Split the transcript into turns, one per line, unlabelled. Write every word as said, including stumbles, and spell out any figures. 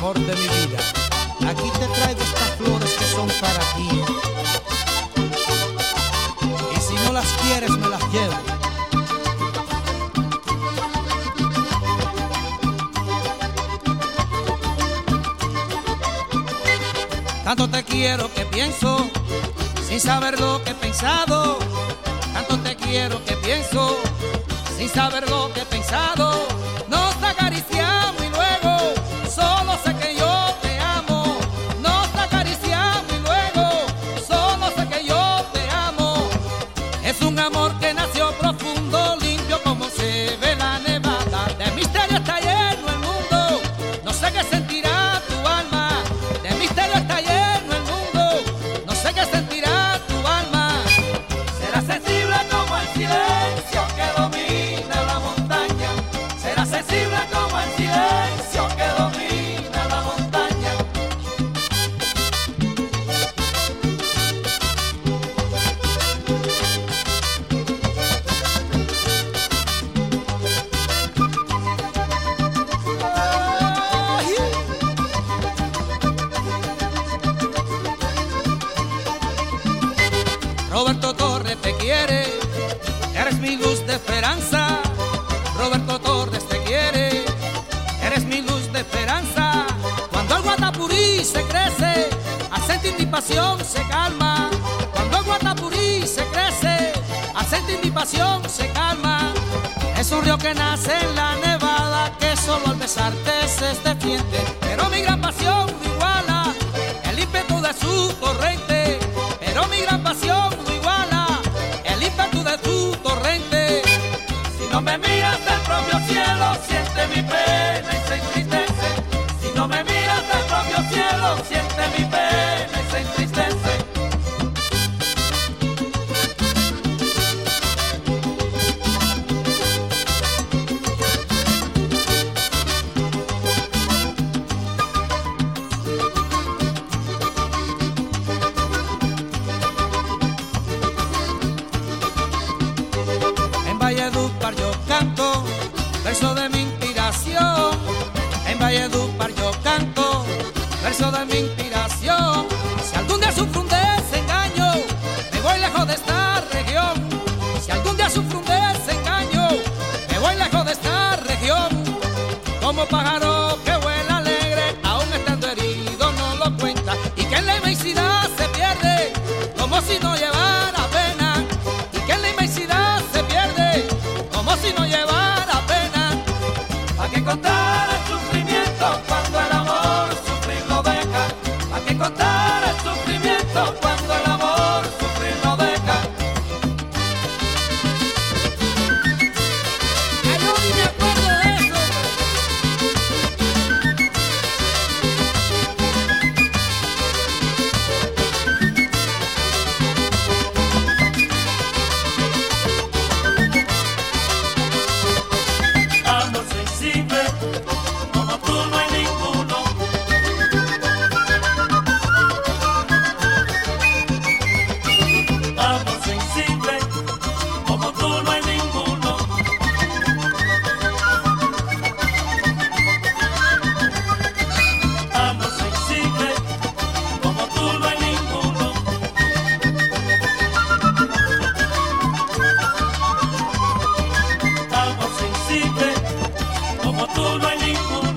amor de mi vida. Aquí te traigo estas flores que son para ti. Y si no las quieres, me las llevo. Tanto te quiero que pienso, sin saber lo que he pensado. Tanto te quiero que pienso, sin saber lo que he pensado. Nos acariciamos y luego, solo sé que yo te amo. Nos acariciamos y luego, solo sé que yo te amo. Es un amor que nació profundo, limpio como se ve la nevada. De misterio está lleno el mundo, no sé qué sentirá tu alma. De misterio está lleno el mundo, no sé qué sentirá tu alma. Será sensible como el silencio que domina la montaña. Será sensible como el silencio que domina la montaña. Roberto Torres te quiere, eres mi luz de esperanza. Roberto Torres te quiere, eres mi luz de esperanza. Cuando el Guatapurí se crece, al sentir mi pasión se calma. Cuando el Guatapurí se crece, al sentir mi pasión se calma. Es un río que nace en la nevada, que solo al besarte se defiende. Pero mi gran pasión no iguala el ímpetu de su torrente. Pero mi gran pasión no iguala el ímpetu de tu torrente. Si no me miras del propio cielo, siente mi pena y se entristece. Si no me miras del propio cielo, siente mi pena y se entristece. En Valledupar yo canto verso de mi inspiración. En Valledupar yo canto verso de mi inspiración. Si algún día sufro un desengaño, me voy lejos de esta región. Si algún día sufro un desengaño, me voy lejos de esta región. Como pájaro que vuela alegre, aún estando herido no lo cuenta. Y que en la inmensidad se pierde, como si no llevara pena. Y que en la inmensidad se pierde, como si no llevara pena. ¿Pa' qué contar el sufrimiento cuando el amor sufrir no deja? ¿Pa' qué contar el sufrimiento cuando el amor sufrir no deja? Ay, yo ni me acuerdo de eso.
Amor sensible, como tú no hay ninguno. Amor sensible, como tú no hay ninguno. Amor sensible, como tú no hay ninguno. Amor sensible, como tú no hay ninguno.